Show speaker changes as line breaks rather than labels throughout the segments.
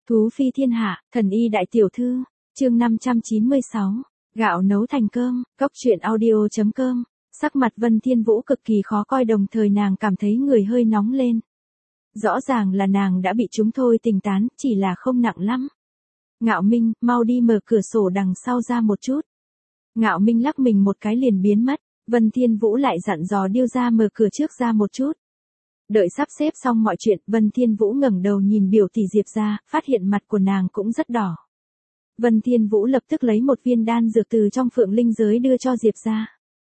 Thú phi thiên hạ, thần y đại tiểu thư, chương 596, gạo nấu thành cơm, cốc truyện audio.com, sắc mặt Vân Thiên Vũ cực kỳ khó coi đồng thời nàng cảm thấy người hơi nóng lên. Rõ ràng là nàng đã bị chúng thôi tình tán, chỉ là không nặng lắm. Ngạo Minh, mau đi mở cửa sổ đằng sau ra một chút. Ngạo Minh lắc mình một cái liền biến mất, Vân Thiên Vũ lại dặn dò Điêu gia mở cửa trước ra một chút. Đợi sắp xếp xong mọi chuyện, Vân Thiên Vũ ngẩng đầu nhìn biểu tỷ Diệp gia, phát hiện mặt của nàng cũng rất đỏ. Vân Thiên Vũ lập tức lấy một viên đan dược từ trong phượng linh giới đưa cho Diệp gia.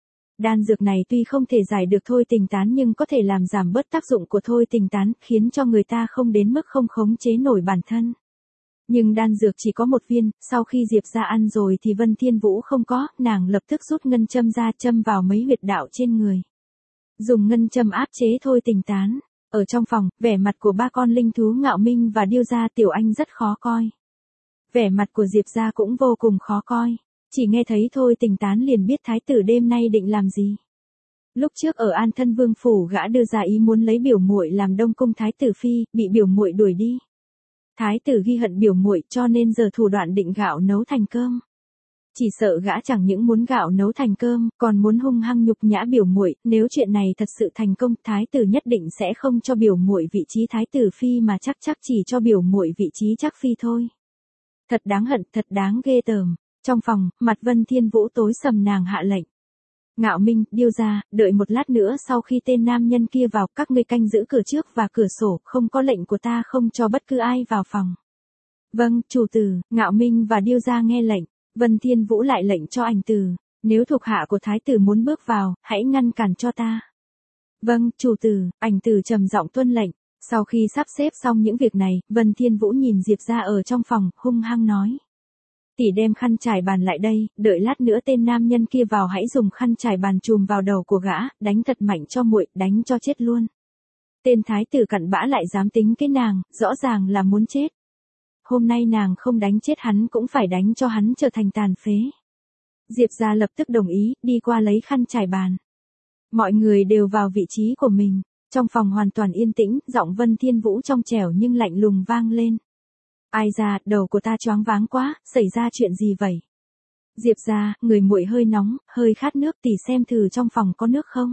Đan dược này tuy không thể giải được thôi tình tán nhưng có thể làm giảm bớt tác dụng của thôi tình tán, khiến cho người ta không đến mức không khống chế nổi bản thân. Nhưng đan dược chỉ có một viên, sau khi Diệp gia ăn rồi thì Vân Thiên Vũ không có, nàng lập tức rút ngân châm ra châm vào mấy huyệt đạo trên người. Dùng ngân châm áp chế thôi tình tán. Ở trong phòng, vẻ mặt của ba con linh thú Ngạo Minh và Điêu gia Tiểu Anh rất khó coi. Vẻ mặt của Diệp gia cũng vô cùng khó coi. Chỉ nghe thấy thôi tình tán liền biết thái tử đêm nay định làm gì. Lúc trước ở An Thân Vương phủ gã đưa ra ý muốn lấy biểu muội làm đông cung thái tử phi, bị biểu muội đuổi đi. Thái tử ghi hận biểu muội cho nên giờ thủ đoạn định gạo nấu thành cơm. Chỉ sợ gã chẳng những muốn gạo nấu thành cơm, còn muốn hung hăng nhục nhã biểu muội, nếu chuyện này thật sự thành công, thái tử nhất định sẽ không cho biểu muội vị trí thái tử phi mà chắc chỉ cho biểu muội vị trí chắc phi thôi. Thật đáng hận, thật đáng ghê tởm. Trong phòng, mặt Vân Thiên Vũ tối sầm nàng hạ lệnh. Ngạo Minh, Điêu gia, đợi một lát nữa sau khi tên nam nhân kia vào, các ngươi canh giữ cửa trước và cửa sổ, không có lệnh của ta không cho bất cứ ai vào phòng. Vâng, chủ tử. Ngạo Minh và Điêu gia nghe lệnh. Vân Thiên Vũ lại lệnh cho Ảnh Tử, nếu thuộc hạ của thái tử muốn bước vào, hãy ngăn cản cho ta. Vâng, chủ tử. Ảnh Tử trầm giọng tuân lệnh. Sau khi sắp xếp xong những việc này, Vân Thiên Vũ nhìn Diệp gia ở trong phòng, hung hăng nói. Tỷ đem khăn trải bàn lại đây, đợi lát nữa tên nam nhân kia vào hãy dùng khăn trải bàn chùm vào đầu của gã, đánh thật mạnh cho muội, đánh cho chết luôn. Tên thái tử cặn bã lại dám tính cái nàng, rõ ràng là muốn chết. Hôm nay nàng không đánh chết hắn cũng phải đánh cho hắn trở thành tàn phế. Diệp gia lập tức đồng ý, đi qua lấy khăn trải bàn. Mọi người đều vào vị trí của mình. Trong phòng hoàn toàn yên tĩnh, giọng Vân Thiên Vũ trong trẻo nhưng lạnh lùng vang lên. Ai ra, đầu của ta choáng váng quá, xảy ra chuyện gì vậy? Diệp gia, người muội hơi nóng, hơi khát nước, tỷ xem thử trong phòng có nước không?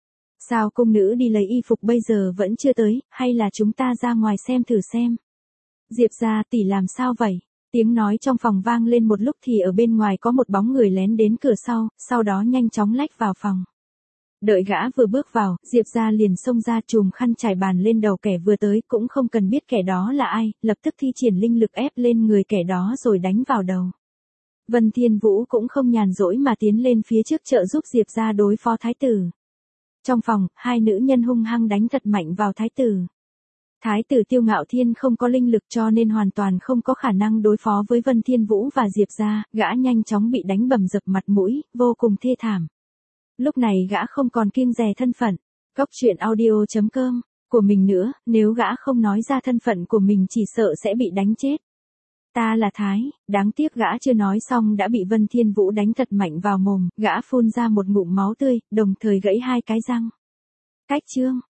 Sao cung nữ đi lấy y phục bây giờ vẫn chưa tới, hay là chúng ta ra ngoài xem thử xem? Diệp gia, tỷ làm sao vậy? Tiếng nói trong phòng vang lên một lúc thì ở bên ngoài có một bóng người lén đến cửa sau đó nhanh chóng lách vào phòng. Đợi gã vừa bước vào, Diệp gia liền xông ra chùm khăn trải bàn lên đầu kẻ vừa tới, cũng không cần biết kẻ đó là ai, lập tức thi triển linh lực ép lên người kẻ đó rồi đánh vào đầu. Vân Thiên Vũ cũng không nhàn rỗi mà tiến lên phía trước trợ giúp Diệp gia đối phó thái tử. Trong phòng, hai nữ nhân hung hăng đánh thật mạnh vào thái tử. Thái tử Tiêu Ngạo Thiên không có linh lực cho nên hoàn toàn không có khả năng đối phó với Vân Thiên Vũ và Diệp gia, gã nhanh chóng bị đánh bầm dập mặt mũi, vô cùng thê thảm. Lúc này gã không còn kiêng dè thân phận, cốc truyện audio.com, của mình nữa, nếu gã không nói ra thân phận của mình chỉ sợ sẽ bị đánh chết. Ta là Thái, đáng tiếc gã chưa nói xong đã bị Vân Thiên Vũ đánh thật mạnh vào mồm, gã phun ra một ngụm máu tươi, đồng thời gãy hai cái răng. Cách chương.